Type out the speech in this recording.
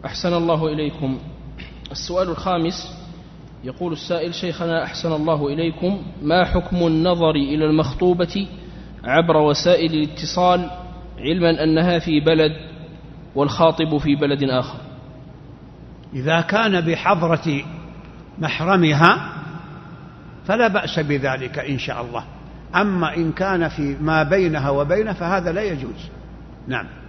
أحسن الله إليكم. السؤال الخامس، يقول السائل: شيخنا أحسن الله إليكم، ما حكم النظر إلى المخطوبة عبر وسائل الاتصال علما أنها في بلد والخاطب في بلد آخر؟ إذا كان بحضرة محرمها فلا بأس بذلك إن شاء الله، أما إن كان في ما بينها وبينه فهذا لا يجوز. نعم.